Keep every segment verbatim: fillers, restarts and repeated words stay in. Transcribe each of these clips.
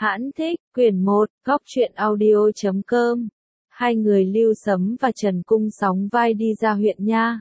Hãn thích, quyển một, góc truyện audio chấm com. Hai người Lưu Sấm và Trần Cung sóng vai đi ra huyện nha.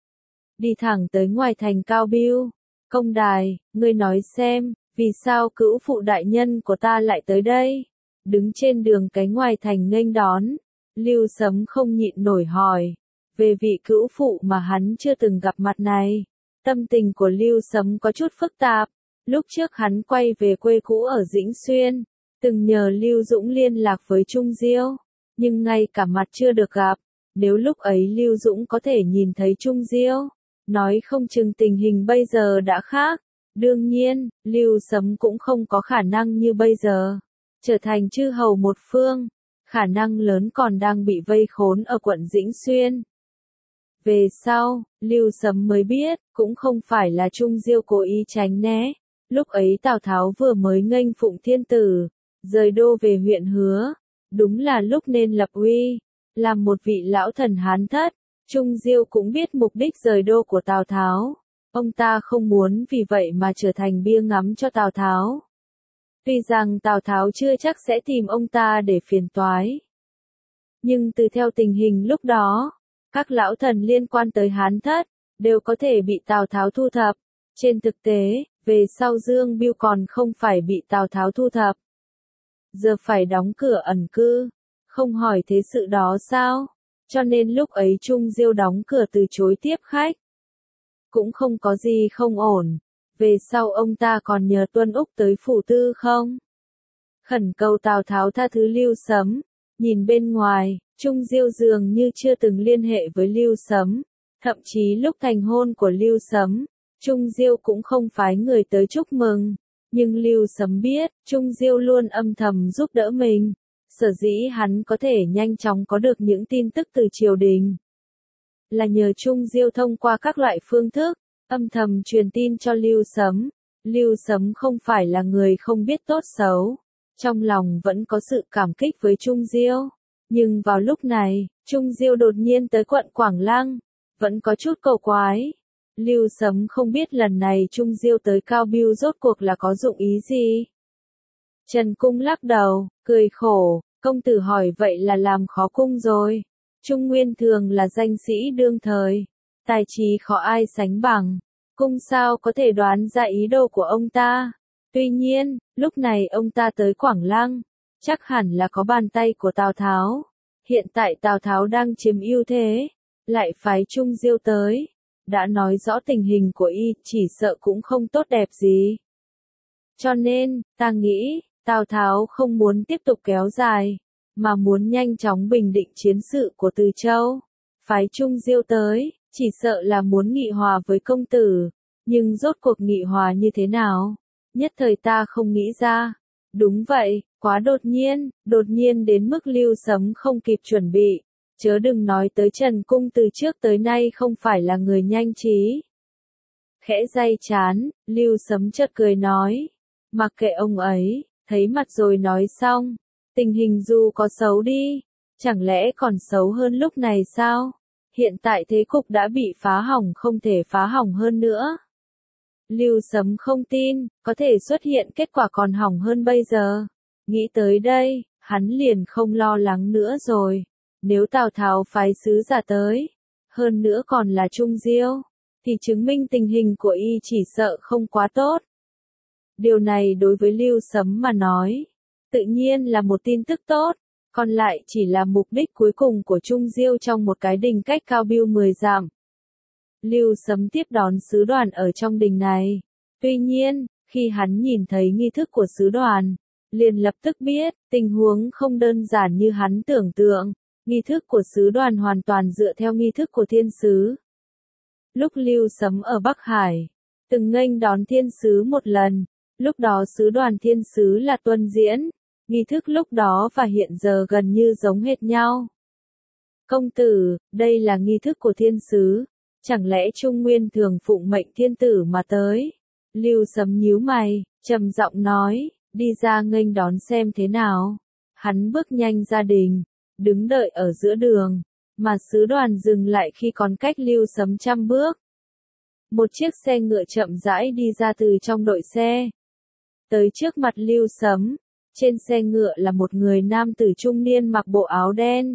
Đi thẳng tới ngoài thành Cao Biêu. Công đài, ngươi nói xem, vì sao cữu phụ đại nhân của ta lại tới đây? Đứng trên đường cái ngoài thành nghênh đón. Lưu Sấm không nhịn nổi hỏi. Về vị cữu phụ mà hắn chưa từng gặp mặt này. Tâm tình của Lưu Sấm có chút phức tạp. Lúc trước hắn quay về quê cũ ở Dĩnh Xuyên, từng nhờ Lưu Dũng liên lạc với Trung Diêu, nhưng ngay cả mặt chưa được gặp. Nếu lúc ấy Lưu Dũng có thể nhìn thấy Trung Diêu, nói không chừng tình hình bây giờ đã khác. Đương nhiên, Lưu Sấm cũng không có khả năng như bây giờ, trở thành chư hầu một phương, khả năng lớn còn đang bị vây khốn ở quận Dĩnh Xuyên. Về sau, Lưu Sấm mới biết, cũng không phải là Trung Diêu cố ý tránh né. Lúc ấy Tào Tháo vừa mới nghênh Phụng Thiên Tử, rời đô về huyện Hứa, đúng là lúc nên lập uy, làm một vị lão thần Hán thất. Trung Diêu cũng biết mục đích rời đô của Tào Tháo, ông ta không muốn vì vậy mà trở thành bia ngắm cho Tào Tháo. Tuy rằng Tào Tháo chưa chắc sẽ tìm ông ta để phiền toái, nhưng từ theo tình hình lúc đó, các lão thần liên quan tới Hán thất, đều có thể bị Tào Tháo thu thập. Trên thực tế, về sau Dương Bưu còn không phải bị Tào Tháo thu thập. Giờ phải đóng cửa ẩn cư, không hỏi thế sự đó sao? Cho nên lúc ấy Trung Diêu đóng cửa từ chối tiếp khách. Cũng không có gì không ổn. Về sau ông ta còn nhờ Tuân Úc tới phủ tư không? Khẩn cầu Tào Tháo tha thứ Lưu Sấm. Nhìn bên ngoài, Trung Diêu dường như chưa từng liên hệ với Lưu Sấm. Thậm chí lúc thành hôn của Lưu Sấm, Trung Diêu cũng không phái người tới chúc mừng. Nhưng Lưu Sấm biết, Trung Diêu luôn âm thầm giúp đỡ mình. Sở dĩ hắn có thể nhanh chóng có được những tin tức từ triều đình, là nhờ Trung Diêu thông qua các loại phương thức, âm thầm truyền tin cho Lưu Sấm. Lưu Sấm không phải là người không biết tốt xấu, trong lòng vẫn có sự cảm kích với Trung Diêu. Nhưng vào lúc này, Trung Diêu đột nhiên tới quận Quảng Lăng, vẫn có chút cầu quái. Lưu Sấm không biết lần này Trung Diêu tới Cao Biêu rốt cuộc là có dụng ý gì. Trần Cung lắc đầu, cười khổ, công tử hỏi vậy là làm khó cung rồi. Trung Nguyên thường là danh sĩ đương thời, tài trí khó ai sánh bằng, cung sao có thể đoán ra ý đồ của ông ta. Tuy nhiên, lúc này ông ta tới Quảng Lăng, chắc hẳn là có bàn tay của Tào Tháo. Hiện tại Tào Tháo đang chiếm ưu thế, lại phái Trung Diêu tới, đã nói rõ tình hình của y chỉ sợ cũng không tốt đẹp gì. Cho nên, ta nghĩ, Tào Tháo không muốn tiếp tục kéo dài, mà muốn nhanh chóng bình định chiến sự của Từ Châu. Phái Trung Diêu tới, chỉ sợ là muốn nghị hòa với công tử, nhưng rốt cuộc nghị hòa như thế nào? Nhất thời ta không nghĩ ra. Đúng vậy, quá đột nhiên, đột nhiên đến mức Lưu Sấm không kịp chuẩn bị. Chớ đừng nói tới Trần Cung từ trước tới nay không phải là người nhanh trí. Khẽ day chán, Lưu Sấm chợt cười nói. Mặc kệ ông ấy, thấy mặt rồi nói xong. Tình hình dù có xấu đi, chẳng lẽ còn xấu hơn lúc này sao? Hiện tại thế cục đã bị phá hỏng không thể phá hỏng hơn nữa. Lưu Sấm không tin, có thể xuất hiện kết quả còn hỏng hơn bây giờ. Nghĩ tới đây, hắn liền không lo lắng nữa rồi. Nếu Tào Tháo phái sứ giả tới, hơn nữa còn là Trung Diêu, thì chứng minh tình hình của y chỉ sợ không quá tốt. Điều này đối với Lưu Sấm mà nói, tự nhiên là một tin tức tốt, còn lại chỉ là mục đích cuối cùng của Trung Diêu trong một cái đình cách Cao Biêu mười dặm. Lưu Sấm tiếp đón sứ đoàn ở trong đình này. Tuy nhiên, khi hắn nhìn thấy nghi thức của sứ đoàn, liền lập tức biết, tình huống không đơn giản như hắn tưởng tượng. Nghi thức của sứ đoàn hoàn toàn dựa theo nghi thức của thiên sứ. Lúc Lưu Sấm ở Bắc Hải, từng nghênh đón thiên sứ một lần, lúc đó sứ đoàn thiên sứ là tuân diễn, nghi thức lúc đó và hiện giờ gần như giống hệt nhau. Công tử, đây là nghi thức của thiên sứ, chẳng lẽ Trung Nguyên thường phụng mệnh thiên tử mà tới? Lưu Sấm nhíu mày, trầm giọng nói, đi ra nghênh đón xem thế nào. Hắn bước nhanh ra đình, đứng đợi ở giữa đường, mà sứ đoàn dừng lại khi còn cách Lưu Sấm trăm bước. Một chiếc xe ngựa chậm rãi đi ra từ trong đội xe, tới trước mặt Lưu Sấm. Trên xe ngựa là một người nam tử trung niên mặc bộ áo đen,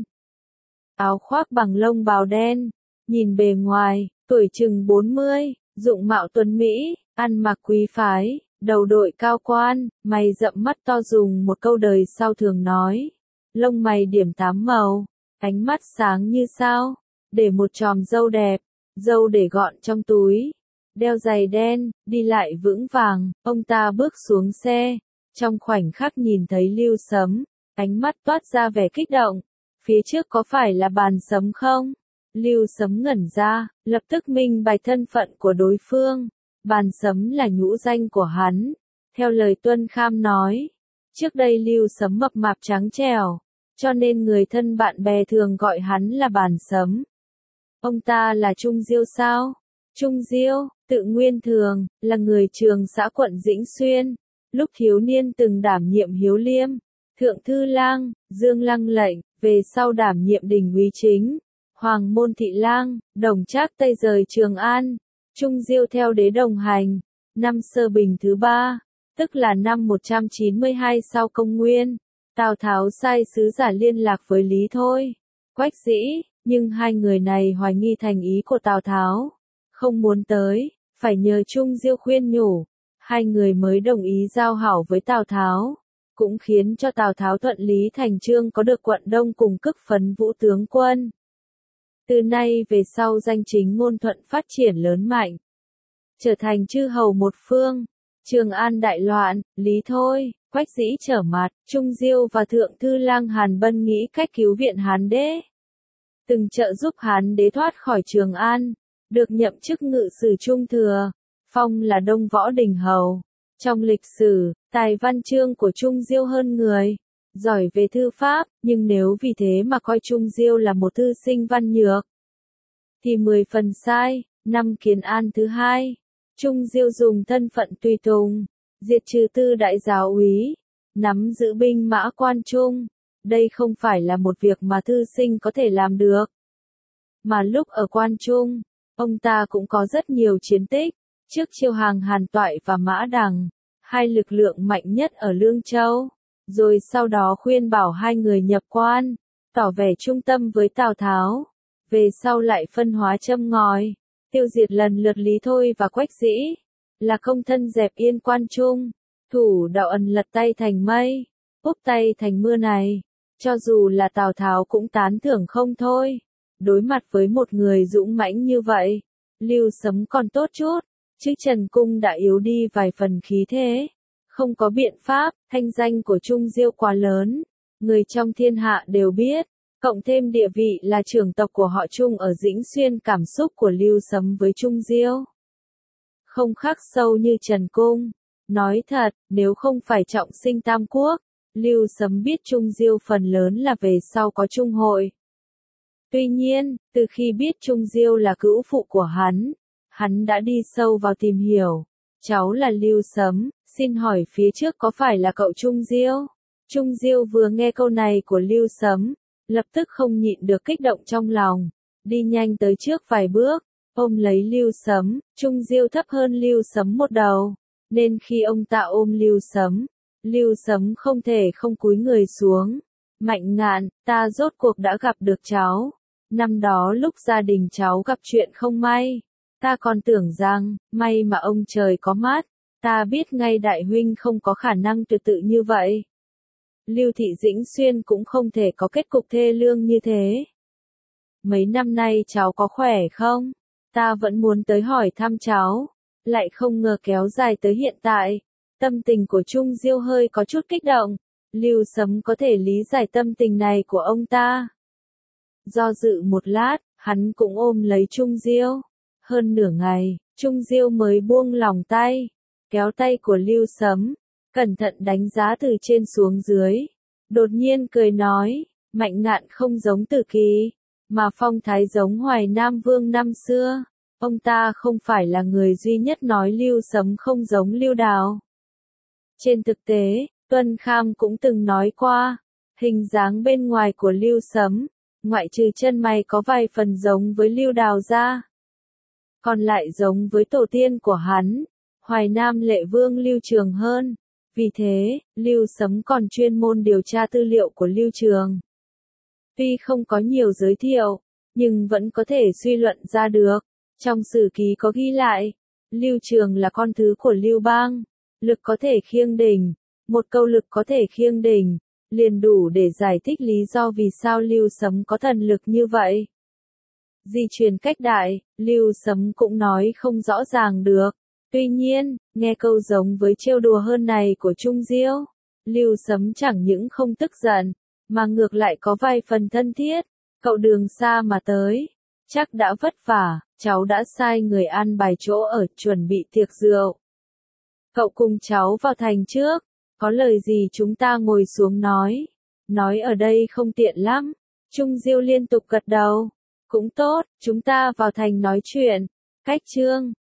áo khoác bằng lông bào đen, nhìn bề ngoài, tuổi chừng bốn mươi, dụng mạo tuấn mỹ, ăn mặc quý phái, đầu đội cao quan, mày rậm mắt to, dùng một câu đời sau thường nói. Lông mày điểm tám màu, ánh mắt sáng như sao, để một chòm râu đẹp, râu để gọn trong túi, đeo giày đen, đi lại vững vàng. Ông ta bước xuống xe, trong khoảnh khắc nhìn thấy Lưu Sấm, ánh mắt toát ra vẻ kích động. Phía trước có phải là Bàn Sấm không? Lưu Sấm ngẩn ra, lập tức minh bạch thân phận của đối phương. Bàn Sấm là nhũ danh của hắn. Theo lời Tuân Kham nói, trước đây Lưu Sấm mập mạp trắng trẻo, cho nên người thân bạn bè thường gọi hắn là Bàn Sấm. Ông ta là Trung Diêu sao? Trung Diêu, tự Nguyên Thường, là người Trường Xã quận Dĩnh Xuyên. Lúc thiếu niên từng đảm nhiệm Hiếu Liêm, Thượng Thư Lang, Dương Lăng lệnh, về sau đảm nhiệm Đình úy chính, Hoàng Môn Thị Lang, Đồng Trác Tây rời Trường An. Trung Diêu theo đế đồng hành, năm Sơ Bình thứ ba, tức là năm một trăm chín mươi hai sau công nguyên. Tào Tháo sai sứ giả liên lạc với Lý Thôi, Quách Dĩ, nhưng hai người này hoài nghi thành ý của Tào Tháo, không muốn tới, phải nhờ Trung Diêu khuyên nhủ, hai người mới đồng ý giao hảo với Tào Tháo, cũng khiến cho Tào Tháo thuận lý thành chương có được quận Đông cùng cức phấn vũ tướng quân. Từ nay về sau danh chính ngôn thuận phát triển lớn mạnh, trở thành chư hầu một phương. Trường An đại loạn, Lý Thôi, Quách Dĩ trở mặt, Trung Diêu và Thượng Thư Lang Hàn Bân nghĩ cách cứu viện Hán đế, từng trợ giúp Hán đế thoát khỏi Trường An, được nhậm chức ngự sử trung thừa, phong là Đông Võ Đình hầu. Trong lịch sử, tài văn chương của Trung Diêu hơn người, giỏi về thư pháp, nhưng nếu vì thế mà coi Trung Diêu là một thư sinh văn nhược, thì mười phần sai. Năm Kiến An thứ hai, Trung Diêu dùng thân phận tùy tùng, diệt trừ tư đại giáo úy, nắm giữ binh mã quan trung. Đây không phải là một việc mà thư sinh có thể làm được. Mà lúc ở quan trung, ông ta cũng có rất nhiều chiến tích, trước chiêu hàng Hàn Toại và Mã Đằng, hai lực lượng mạnh nhất ở Lương Châu, rồi sau đó khuyên bảo hai người nhập quan, tỏ vẻ trung tâm với Tào Tháo, về sau lại phân hóa châm ngòi, tiêu diệt lần lượt Lý Thôi và Quách Dĩ, là công thân dẹp yên quan trung, thủ đạo ẩn lật tay thành mây, úp tay thành mưa này, cho dù là Tào Tháo cũng tán thưởng không thôi. Đối mặt với một người dũng mãnh như vậy, Lưu Sấm còn tốt chút, chứ Trần Cung đã yếu đi vài phần khí thế. Không có biện pháp, thanh danh của Trung Diêu quá lớn, người trong thiên hạ đều biết, cộng thêm địa vị là trưởng tộc của họ Trung ở Dĩnh Xuyên. Cảm xúc của Lưu Sấm với Trung Diêu không khắc sâu như Trần Cung. Nói thật, nếu không phải trọng sinh Tam Quốc, Lưu Sấm biết Trung Diêu phần lớn là về sau có Trung hội. Tuy nhiên, từ khi biết Trung Diêu là cữu phụ của hắn, hắn đã đi sâu vào tìm hiểu. Cháu là Lưu Sấm, xin hỏi phía trước có phải là cậu Trung Diêu? Trung Diêu vừa nghe câu này của Lưu Sấm, lập tức không nhịn được kích động trong lòng, đi nhanh tới trước vài bước, ôm lấy Lưu Sấm. Trung Diêu thấp hơn Lưu Sấm một đầu, nên khi ông ta ôm Lưu Sấm, Lưu Sấm không thể không cúi người xuống. Mạnh Ngạn, ta rốt cuộc đã gặp được cháu. Năm đó lúc gia đình cháu gặp chuyện không may, ta còn tưởng rằng, may mà ông trời có mắt, ta biết ngay đại huynh không có khả năng tuyệt tự như vậy. Lưu thị Dĩnh Xuyên cũng không thể có kết cục thê lương như thế. Mấy năm nay cháu có khỏe không? Ta vẫn muốn tới hỏi thăm cháu, lại không ngờ kéo dài tới hiện tại. Tâm tình của Trung Diêu hơi có chút kích động, Lưu Sấm có thể lý giải tâm tình này của ông ta. Do dự một lát, hắn cũng ôm lấy Trung Diêu. Hơn nửa ngày, Trung Diêu mới buông lòng tay, kéo tay của Lưu Sấm, cẩn thận đánh giá từ trên xuống dưới. Đột nhiên cười nói, Mạnh Ngạn không giống Tử Kỳ, mà phong thái giống Hoài Nam Vương năm xưa. Ông ta không phải là người duy nhất nói Lưu Sấm không giống Lưu Đào. Trên thực tế, Tuân Kham cũng từng nói qua, hình dáng bên ngoài của Lưu Sấm, ngoại trừ chân mày có vài phần giống với Lưu Đào ra, còn lại giống với tổ tiên của hắn, Hoài Nam Lệ Vương Lưu Trường hơn. Vì thế, Lưu Sấm còn chuyên môn điều tra tư liệu của Lưu Trường. Tuy không có nhiều giới thiệu, nhưng vẫn có thể suy luận ra được. Trong sử ký có ghi lại, Lưu Trường là con thứ của Lưu Bang, lực có thể khiêng đỉnh. Một câu lực có thể khiêng đỉnh, liền đủ để giải thích lý do vì sao Lưu Sấm có thần lực như vậy. Di truyền cách đại, Lưu Sấm cũng nói không rõ ràng được. Tuy nhiên, nghe câu giống với trêu đùa hơn này của Trung Diêu, Lưu Sấm chẳng những không tức giận, mà ngược lại có vài phần thân thiết. Cậu đường xa mà tới, chắc đã vất vả, cháu đã sai người ăn bài chỗ ở chuẩn bị tiệc rượu. Cậu cùng cháu vào thành trước, có lời gì chúng ta ngồi xuống nói. Nói ở đây không tiện lắm. Trung Diêu liên tục gật đầu. Cũng tốt, chúng ta vào thành nói chuyện. Cách Trương,